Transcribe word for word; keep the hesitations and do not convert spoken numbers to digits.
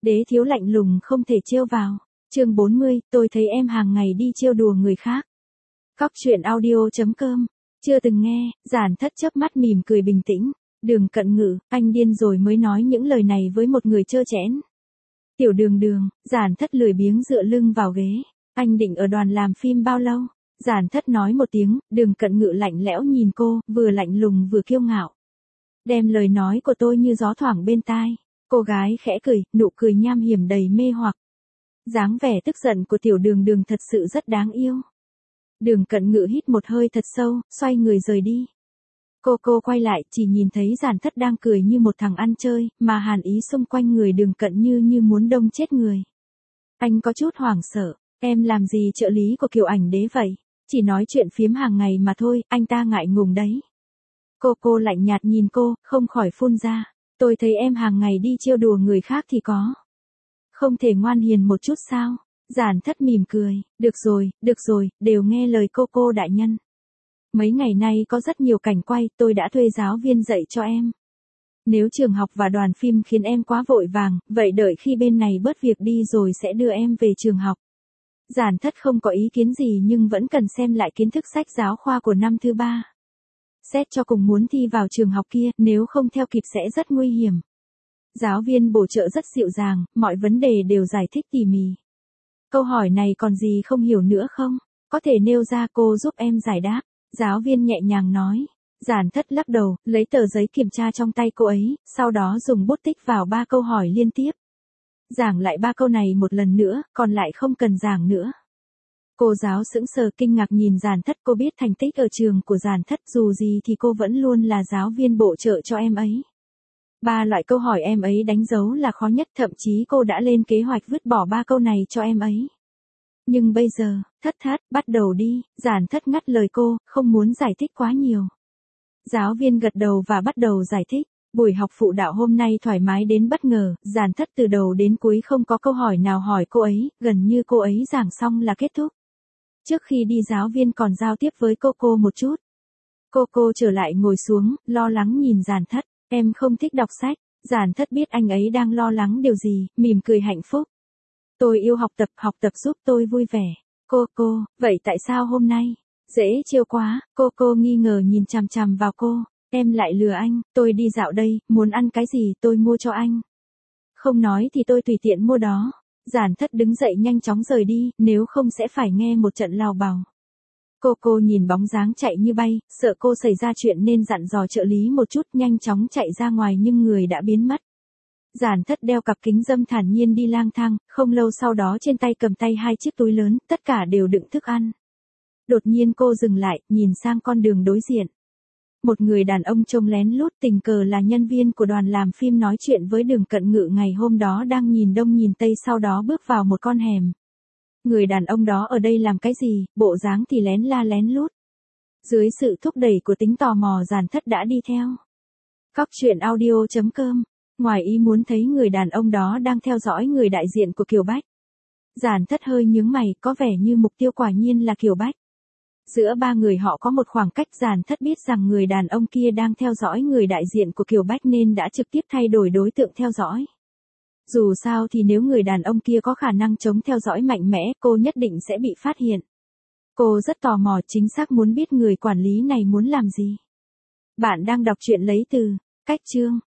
Đế thiếu lạnh lùng không thể trêu vào. Chương bốn mươi, tôi thấy em hàng ngày đi trêu đùa người khác. Cóc truyện audio chấm com. Chưa từng nghe, Giản Thất chớp mắt mỉm cười bình tĩnh. Đường Cận Ngự, anh điên rồi mới nói những lời này với một người trơ trẽn. Tiểu Đường Đường, Giản Thất lười biếng dựa lưng vào ghế. Anh định ở đoàn làm phim bao lâu? Giản Thất nói một tiếng, Đường Cận Ngự lạnh lẽo nhìn cô, vừa lạnh lùng vừa kiêu ngạo. Đem lời nói của tôi như gió thoảng bên tai. Cô gái khẽ cười, nụ cười nham hiểm đầy mê hoặc. Dáng vẻ tức giận của Tiểu Đường Đường thật sự rất đáng yêu. Đường Cận Ngự hít một hơi thật sâu, xoay người rời đi. Cô cô quay lại, chỉ nhìn thấy Giản Thất đang cười như một thằng ăn chơi, mà hàn ý xung quanh người Đường Cận như như muốn đông chết người. Anh có chút hoảng sợ, em làm gì trợ lý của Kiều Ảnh Đế vậy? Chỉ nói chuyện phiếm hàng ngày mà thôi, anh ta ngại ngùng đấy. Cô cô lạnh nhạt nhìn cô, không khỏi phun ra. Tôi thấy em hàng ngày đi trêu đùa người khác thì có. Không thể ngoan hiền một chút sao? Giản Thất mỉm cười, được rồi, được rồi, đều nghe lời cô cô đại nhân. Mấy ngày nay có rất nhiều cảnh quay, tôi đã thuê giáo viên dạy cho em. Nếu trường học và đoàn phim khiến em quá vội vàng, vậy đợi khi bên này bớt việc đi rồi sẽ đưa em về trường học. Giản Thất không có ý kiến gì nhưng vẫn cần xem lại kiến thức sách giáo khoa của năm thứ ba. Xét cho cùng muốn thi vào trường học kia, nếu không theo kịp sẽ rất nguy hiểm. Giáo viên bổ trợ rất dịu dàng, mọi vấn đề đều giải thích tỉ mỉ. Câu hỏi này còn gì không hiểu nữa không? Có thể nêu ra cô giúp em giải đáp. Giáo viên nhẹ nhàng nói. Giản Thất lắc đầu, lấy tờ giấy kiểm tra trong tay cô ấy, sau đó dùng bút tích vào ba câu hỏi liên tiếp. Giảng lại ba câu này một lần nữa, còn lại không cần giảng nữa. Cô giáo sững sờ kinh ngạc nhìn Giản Thất, cô biết thành tích ở trường của Giản Thất, dù gì thì cô vẫn luôn là giáo viên bổ trợ cho em ấy. Ba loại câu hỏi em ấy đánh dấu là khó nhất, thậm chí cô đã lên kế hoạch vứt bỏ ba câu này cho em ấy. Nhưng bây giờ, Thất Thất, bắt đầu đi, Giản Thất ngắt lời cô, không muốn giải thích quá nhiều. Giáo viên gật đầu và bắt đầu giải thích. Buổi học phụ đạo hôm nay thoải mái đến bất ngờ, Giản Thất từ đầu đến cuối không có câu hỏi nào hỏi cô ấy, gần như cô ấy giảng xong là kết thúc. Trước khi đi giáo viên còn giao tiếp với cô cô một chút. Cô cô trở lại ngồi xuống, lo lắng nhìn Giản Thất, em không thích đọc sách. Giản Thất biết anh ấy đang lo lắng điều gì, mỉm cười hạnh phúc. Tôi yêu học tập, học tập giúp tôi vui vẻ. Cô cô, vậy tại sao hôm nay? Dễ trêu quá, cô cô nghi ngờ nhìn chằm chằm vào cô. Em lại lừa anh, tôi đi dạo đây, muốn ăn cái gì tôi mua cho anh. Không nói thì tôi tùy tiện mua đó. Giản Thất đứng dậy nhanh chóng rời đi, nếu không sẽ phải nghe một trận lào bào. Cô cô nhìn bóng dáng chạy như bay, sợ cô xảy ra chuyện nên dặn dò trợ lý một chút, nhanh chóng chạy ra ngoài nhưng người đã biến mất. Giản Thất đeo cặp kính râm thản nhiên đi lang thang, không lâu sau đó trên tay cầm tay hai chiếc túi lớn, tất cả đều đựng thức ăn. Đột nhiên cô dừng lại, nhìn sang con đường đối diện. Một người đàn ông trông lén lút tình cờ là nhân viên của đoàn làm phim nói chuyện với Đường Cận Ngự ngày hôm đó đang nhìn đông nhìn tây, sau đó bước vào một con hẻm. Người đàn ông đó ở đây làm cái gì, bộ dáng thì lén la lén lút. Dưới sự thúc đẩy của tính tò mò, Giản Thất đã đi theo. Cóc truyện audio chấm com. Ngoài ý muốn thấy người đàn ông đó đang theo dõi người đại diện của Kiều Bách. Giản Thất hơi nhướng mày, có vẻ như mục tiêu quả nhiên là Kiều Bách. Giữa ba người họ có một khoảng cách, Giản Thất biết rằng người đàn ông kia đang theo dõi người đại diện của Kiều Bách nên đã trực tiếp thay đổi đối tượng theo dõi. Dù sao thì nếu người đàn ông kia có khả năng chống theo dõi mạnh mẽ, cô nhất định sẽ bị phát hiện. Cô rất tò mò, chính xác muốn biết người quản lý này muốn làm gì. Bạn đang đọc truyện lấy từ Cách Chương.